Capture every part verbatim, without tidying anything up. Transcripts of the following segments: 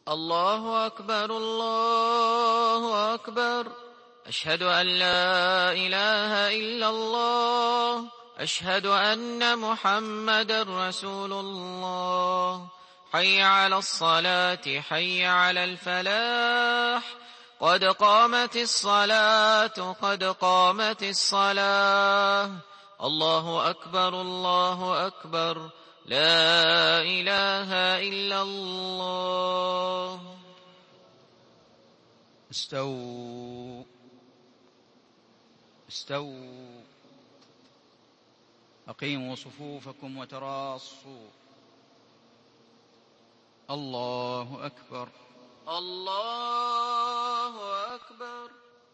الله أكبر الله أكبر. أشهد أن لا إله إلا الله. أشهد أن محمدا رسول الله. حي على الصلاة حي على الفلاح. قد قامت الصلاة قد قامت الصلاة. الله أكبر الله أكبر. لا إله إلا الله. استووا استووا أقيموا صفوفكم وتراصوا. الله أكبر الله أكبر.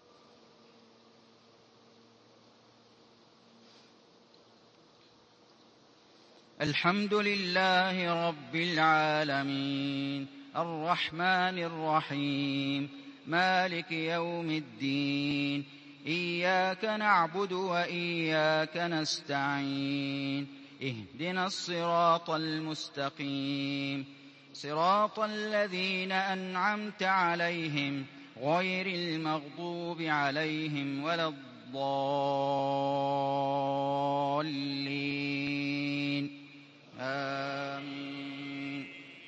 الحمد لله رب العالمين الرحمن الرحيم مالك يوم الدين. إياك نعبد وإياك نستعين. اهدنا الصراط المستقيم صراط الذين أنعمت عليهم غير المغضوب عليهم ولا الضالين. آمين.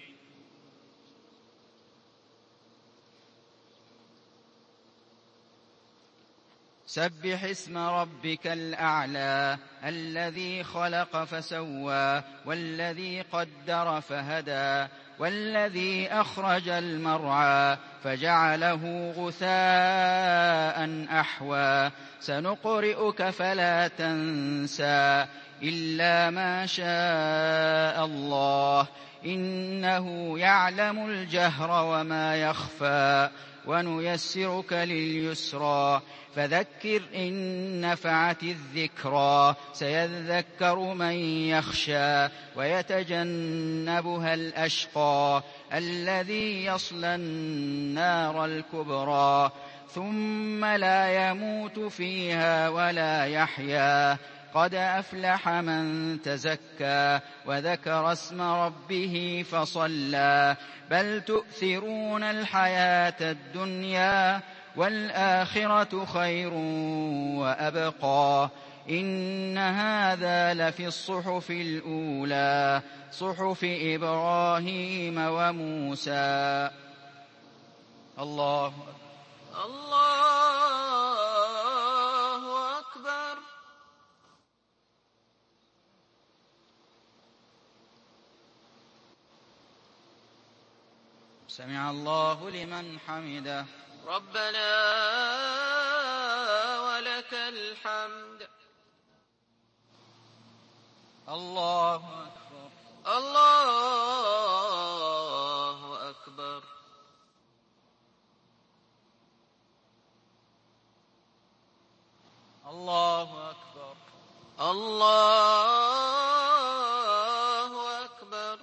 سبح اسم ربك الأعلى الذي خلق فسوى والذي قدر فهدى والذي أخرج المرعى فجعله غثاء أحوى. سنقرئك فلا تنسى إلا ما شاء الله إنه يعلم الجهر وما يخفى. ونيسرك لليسرى فذكر إن نفعت الذكرى. سيذكر من يخشى ويتجنبها الأشقى الذي يصلى النار الكبرى ثم لا يموت فيها ولا يحيا. قد أفلح من تزكى وذكر اسم ربه فصلى. بل تؤثرون الحياة الدنيا والآخرة خير وأبقى. إن هذا لفي الصحف الأولى صحف إبراهيم وموسى. الله الله أكبر. سمع الله لمن حمده. ربنا ولك الحمد. الله أكبر الله أكبر. الله أكبر الله أكبر.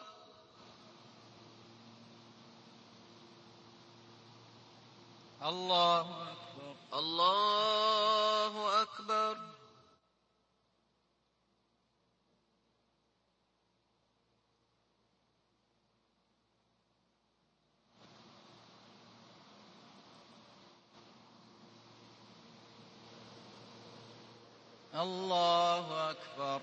الله أكبر الله أكبر. الله أكبر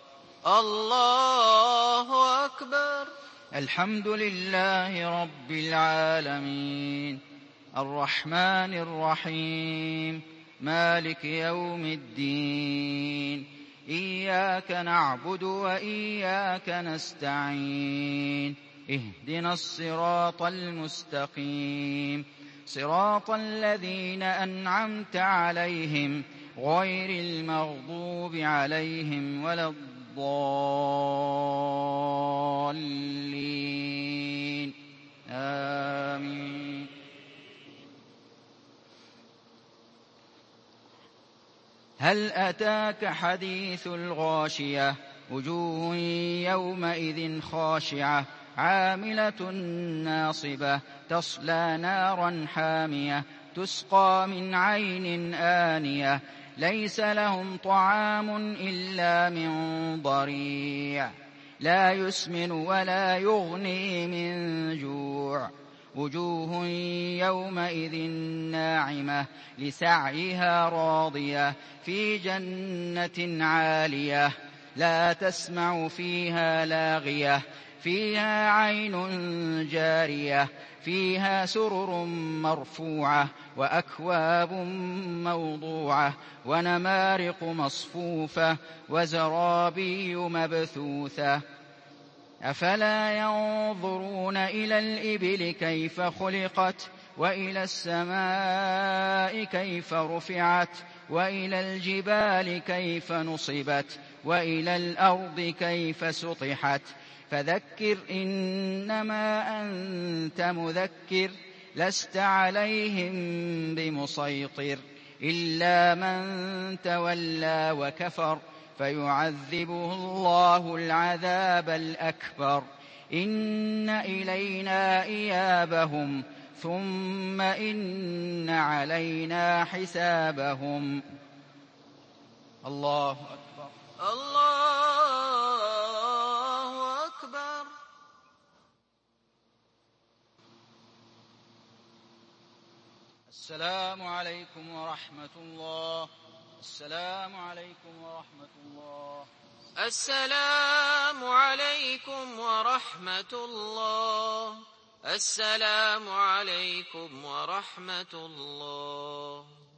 الله أكبر. الحمد لله رب العالمين الرحمن الرحيم مالك يوم الدين. إياك نعبد وإياك نستعين. اهدنا الصراط المستقيم صراط الذين أنعمت عليهم غير المغضوب عليهم ولا الضالين. آمين. هل أتاك حديث الغاشية وجوه يومئذ خاشعة عاملة ناصبة تصلى نارا حامية تسقى من عين آنية ليس لهم طعام إلا من ضريع لا يسمن ولا يغني من جوع وجوه يومئذ ناعمة لسعيها راضية في جنة عالية لا تسمع فيها لاغية فيها عين جارية فيها سرر مرفوعة وأكواب موضوعة ونمارق مصفوفة وزرابي مبثوثة أفلا ينظرون إلى الإبل كيف خلقت وإلى السماء كيف رفعت وإلى الجبال كيف نصبت وإلى الأرض كيف سطحت فذكر إنما أنت مذكر لست عليهم بمسيطر إلا من تولى وكفر فيعذبه الله العذاب الأكبر إن إلينا إيابهم ثم إن علينا حسابهم. الله أكبر. الله أكبر. السلام عليكم ورحمة الله. السلام عليكم ورحمة الله. السلام عليكم ورحمة الله. السلام عليكم ورحمة الله.